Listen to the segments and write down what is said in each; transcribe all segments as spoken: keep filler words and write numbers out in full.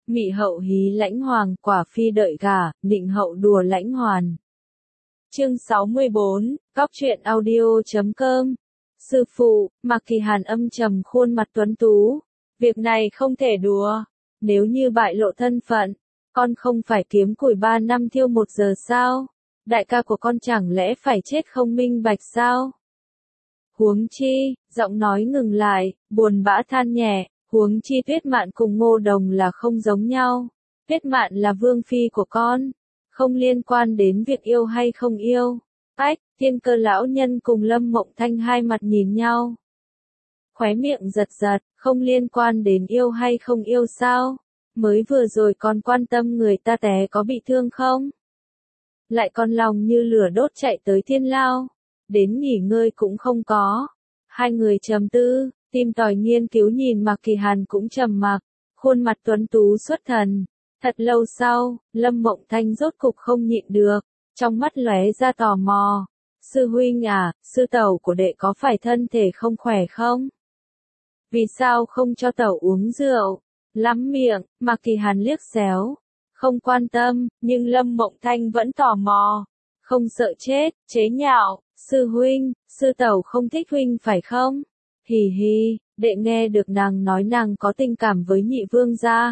Mị hậu hí lãnh hoàng, quả phi đợi gả, nịnh hậu đùa lãnh hoàn. Chương sáu mươi bốn, Cóc truyện audio chấm com. Sư phụ, Mạc Kỳ Hàn âm trầm khuôn mặt tuấn tú. Việc này không thể đùa. Nếu như bại lộ thân phận, con không phải kiếm củi ba năm thiêu một giờ sao? Đại ca của con chẳng lẽ phải chết không minh bạch sao? Huống chi, giọng nói ngừng lại, buồn bã than nhẹ, huống chi Tuyết Mạn cùng Ngô Đồng là không giống nhau. Tuyết Mạn là vương phi của con, không liên quan đến việc yêu hay không yêu. Ách, Thiên Cơ lão nhân cùng Lâm Mộng Thanh hai mặt nhìn nhau. Khóe miệng giật giật, không liên quan đến yêu hay không yêu sao? Mới vừa rồi còn quan tâm người ta té có bị thương không? Lại còn lòng như lửa đốt chạy tới thiên lao. Đến nghỉ ngơi cũng không có. Hai người trầm tư, tìm tòi nghiên cứu nhìn Mạc Kỳ Hàn cũng trầm mặc, khuôn mặt tuấn tú xuất thần. Thật lâu sau, Lâm Mộng Thanh rốt cục không nhịn được, trong mắt lóe ra tò mò. Sư huynh à, sư tẩu của đệ có phải thân thể không khỏe không? Vì sao không cho tẩu uống rượu? Lắm miệng, Mạc Kỳ Hàn liếc xéo. Không quan tâm, nhưng Lâm Mộng Thanh vẫn tò mò. Không sợ chết, chế nhạo, sư huynh, sư tẩu không thích huynh phải không? Hì hì, đệ nghe được nàng nói nàng có tình cảm với nhị vương gia.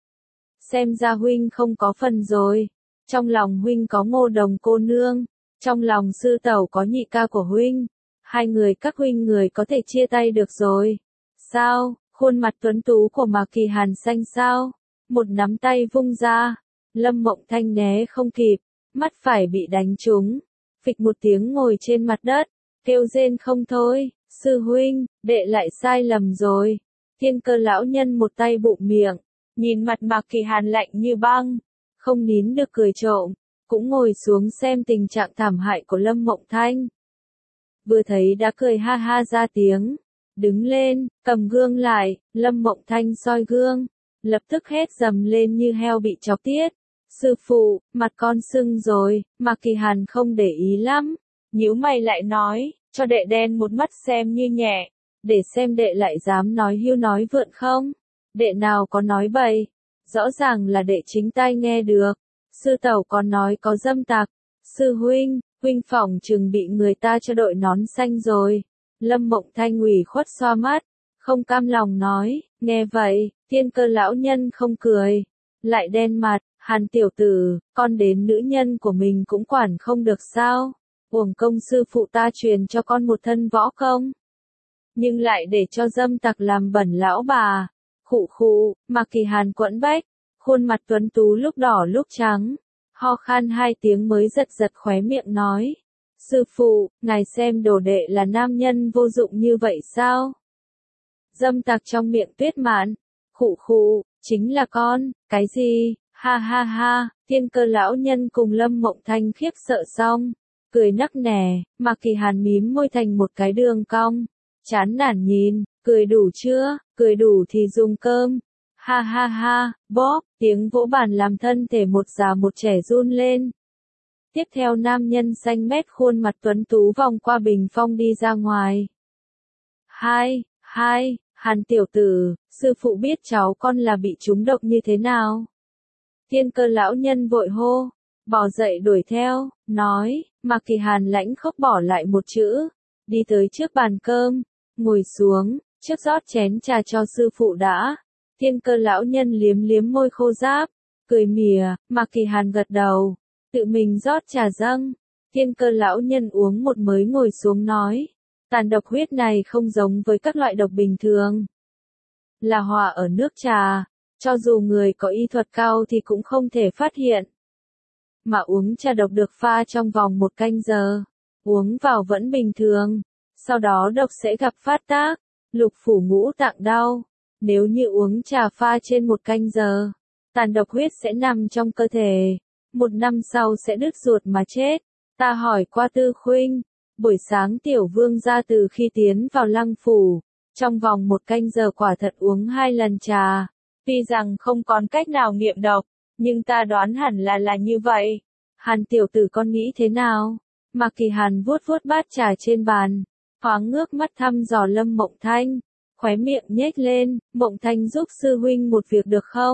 Xem ra huynh không có phần rồi. Trong lòng huynh có Ngô Đồng cô nương, trong lòng sư tẩu có nhị ca của huynh. Hai người các huynh người có thể chia tay được rồi. Sao, khuôn mặt tuấn tú của Mạc Kỳ Hàn xanh sao? Một nắm tay vung ra, Lâm Mộng Thanh né không kịp, mắt phải bị đánh trúng, phịch một tiếng ngồi trên mặt đất, kêu rên không thôi. Sư huynh, đệ lại sai lầm rồi. Thiên Cơ lão nhân một tay bụm miệng, nhìn mặt Mạc Kỳ Hàn lạnh như băng, không nín được cười trộm, cũng ngồi xuống xem tình trạng thảm hại của Lâm Mộng Thanh. Vừa thấy đã cười ha ha ra tiếng, đứng lên, cầm gương lại, Lâm Mộng Thanh soi gương, lập tức hét dầm lên như heo bị chọc tiết. Sư phụ, mặt con sưng rồi. Mạc Kỳ Hàn không để ý lắm, nhíu mày lại nói, cho đệ đen một mắt xem như nhẹ, để xem đệ lại dám nói hưu nói vượn không. Đệ nào có nói bậy, rõ ràng là đệ chính tai nghe được. Sư tẩu còn nói có dâm tặc. Sư huynh, huynh phỏng chừng bị người ta cho đội nón xanh rồi. Lâm Mộng Thanh ủy khuất xoa mắt, không cam lòng nói. Nghe vậy, Thiên Cơ lão nhân không cười, lại đen mặt. Hàn tiểu tử, con đến nữ nhân của mình cũng quản không được sao? Uổng công sư phụ ta truyền cho con một thân võ công, nhưng lại để cho dâm tặc làm bẩn lão bà. Khụ khụ, Mạc Kỳ Hàn quẫn bách, khuôn mặt tuấn tú lúc đỏ lúc trắng, ho khan hai tiếng mới giật giật khóe miệng nói. Sư phụ, ngài xem đồ đệ là nam nhân vô dụng như vậy sao? Dâm tặc trong miệng Tuyết Mạn. Khụ khụ, chính là con. Cái gì? Ha ha ha, Thiên Cơ lão nhân cùng Lâm Mộng Thanh khiếp sợ xong, cười nắc nẻ. Mạc Kỳ Hàn mím môi thành một cái đường cong, chán nản nhìn, cười đủ chưa, cười đủ thì dùng cơm. Ha ha ha, bóp, tiếng vỗ bàn làm thân thể một già một trẻ run lên. Tiếp theo nam nhân xanh mét khuôn mặt tuấn tú vòng qua bình phong đi ra ngoài. Hai, hai, Hàn tiểu tử, sư phụ biết cháu con là bị trúng độc như thế nào? Thiên Cơ lão nhân vội hô, bò dậy đuổi theo, nói. Mạc Kỳ Hàn lãnh khốc bỏ lại một chữ, đi tới trước bàn cơm, ngồi xuống, trước rót chén trà cho sư phụ đã. Thiên Cơ lão nhân liếm liếm môi khô ráp, cười mỉa. Mạc Kỳ Hàn gật đầu, tự mình rót trà dâng. Thiên Cơ lão nhân uống một mới ngồi xuống nói, tàn độc huyết này không giống với các loại độc bình thường, là hòa ở nước trà. Cho dù người có y thuật cao thì cũng không thể phát hiện. Mà uống trà độc được pha trong vòng một canh giờ, uống vào vẫn bình thường, sau đó độc sẽ gặp phát tác, lục phủ ngũ tạng đau. Nếu như uống trà pha trên một canh giờ, tàn độc huyết sẽ nằm trong cơ thể, một năm sau sẽ đứt ruột mà chết. Ta hỏi qua Tư Khuynh, buổi sáng tiểu vương gia từ khi tiến vào lăng phủ, trong vòng một canh giờ quả thật uống hai lần trà. Tuy rằng không còn cách nào nghiệm độc, nhưng ta đoán hẳn là là như vậy. Hàn tiểu tử con nghĩ thế nào? Mạc Kỳ Hàn vuốt vuốt bát trà trên bàn, thoáng ngước mắt thăm dò Lâm Mộng Thanh, khóe miệng nhếch lên. Mộng Thanh giúp sư huynh một việc được không?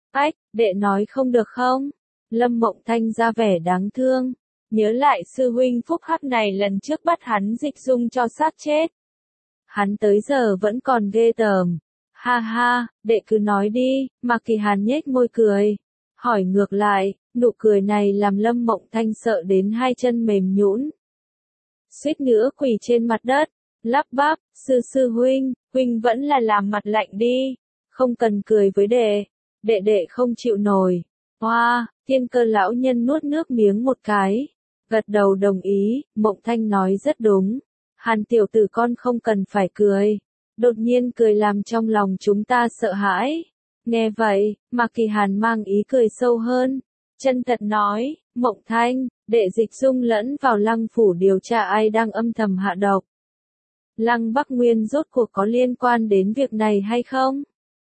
Ách, đệ nói không được không? Lâm Mộng Thanh ra vẻ đáng thương. Nhớ lại sư huynh phúc hắc này lần trước bắt hắn dịch dung cho xác chết. Hắn tới giờ vẫn còn ghê tởm. Ha ha, đệ cứ nói đi, Mạc Kỳ Hàn nhếch môi cười. Hỏi ngược lại, nụ cười này làm Lâm Mộng Thanh sợ đến hai chân mềm nhũn. Suýt nữa quỳ trên mặt đất, lắp bắp, sư sư huynh, huynh vẫn là làm mặt lạnh đi, không cần cười với đệ, đệ đệ không chịu nổi. Hoa, wow, Thiên Cơ lão nhân nuốt nước miếng một cái, gật đầu đồng ý, Mộng Thanh nói rất đúng. Hàn tiểu tử con không cần phải cười. Đột nhiên cười làm trong lòng chúng ta sợ hãi. Nghe vậy, Mạc Kỳ Hàn mang ý cười sâu hơn. Chân thật nói, Mộng Thanh, đệ dịch dung lẫn vào Lăng phủ điều tra ai đang âm thầm hạ độc. Lăng Bắc Nguyên rốt cuộc có liên quan đến việc này hay không?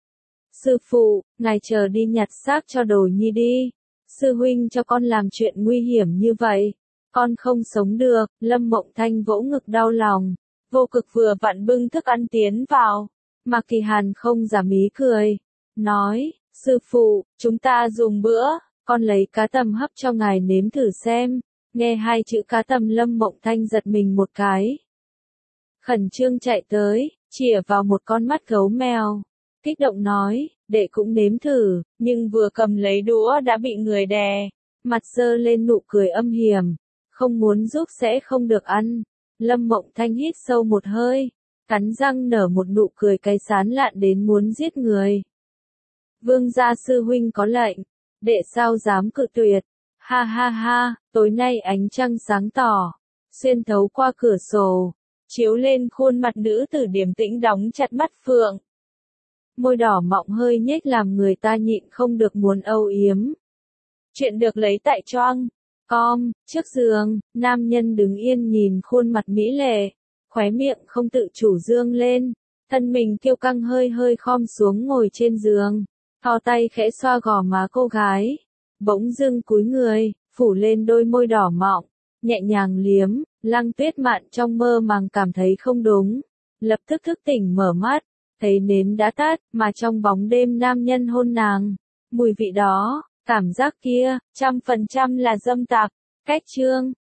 Sư phụ, ngài chờ đi nhặt xác cho Đồ Nhi đi. Sư huynh cho con làm chuyện nguy hiểm như vậy. Con không sống được. Lâm Mộng Thanh vỗ ngực đau lòng. Vô Cực vừa vặn bưng thức ăn tiến vào. Mạc Kỳ Hàn không giảm ý cười. Nói, sư phụ, chúng ta dùng bữa. Con lấy cá tầm hấp cho ngài nếm thử xem. Nghe hai chữ cá tầm Lâm Mộng Thanh giật mình một cái. Khẩn trương chạy tới, chìa vào một con mắt gấu mèo. Kích động nói, đệ cũng nếm thử, nhưng vừa cầm lấy đũa đã bị người đè. Mặt giơ lên nụ cười âm hiểm. Không muốn giúp sẽ không được ăn. Lâm Mộng Thanh hít sâu một hơi. Cắn răng nở một nụ cười cái sán lạn đến muốn giết người. Vương gia sư huynh có lệnh. Đệ sao dám cự tuyệt. Ha ha ha, tối nay ánh trăng sáng tỏ. Xuyên thấu qua cửa sổ. Chiếu lên khuôn mặt nữ tử điềm tĩnh đóng chặt mắt phượng. Môi đỏ mọng hơi nhếch làm người ta nhịn không được muốn âu yếm. Chuyện được lấy tại Choang. Com, trước giường, nam nhân đứng yên nhìn khuôn mặt mỹ lệ. Khóe miệng không tự chủ dương lên. Thân mình kiêu căng hơi hơi khom xuống ngồi trên giường. Thò tay khẽ xoa gò má cô gái. Bỗng dưng cúi người, phủ lên đôi môi đỏ mọng. Nhẹ nhàng liếm, Lăng Tuyết Mạn trong mơ màng cảm thấy không đúng. Lập tức thức tỉnh mở mắt, thấy nến đã tắt, mà trong bóng đêm nam nhân hôn nàng. Mùi vị đó, cảm giác kia, trăm phần trăm là dâm tặc. Cách chương